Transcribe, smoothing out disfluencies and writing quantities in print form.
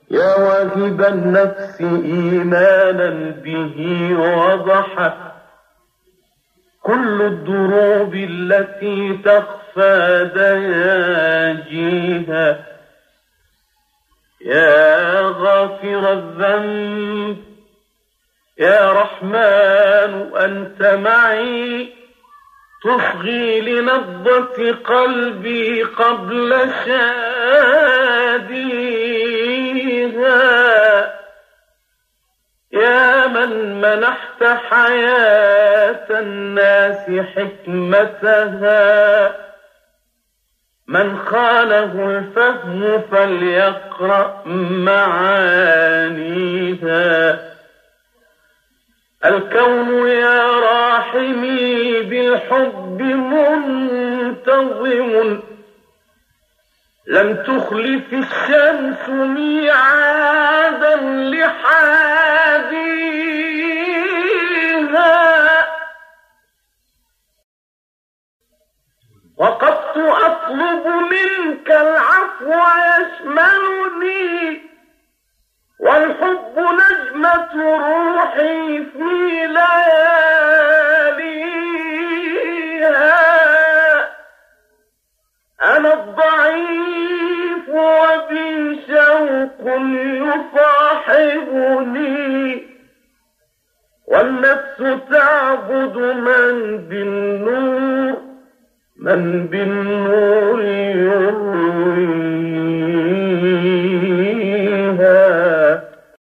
يا واهب النفس إيمانا به وضحت كل الدروب التي تخفى دياجيها. يا غافر الذنب يا رحمن أنت معي، تصغي لنبضة قلبي قبل شاديها. يا من منحت حياة الناس حكمتها، من خانه الفهم فليقرأ معانيها. الكون يا راحمي بالحب منتظم، لم تخلف الشمس ميعادا لحاديها. وقفت أطلب منك العفو يشملني، والحب نجمة روحي في لياليها. أنا الضعيف وبي شوق يصاحبني، والنفس تعبد من بالنور يروي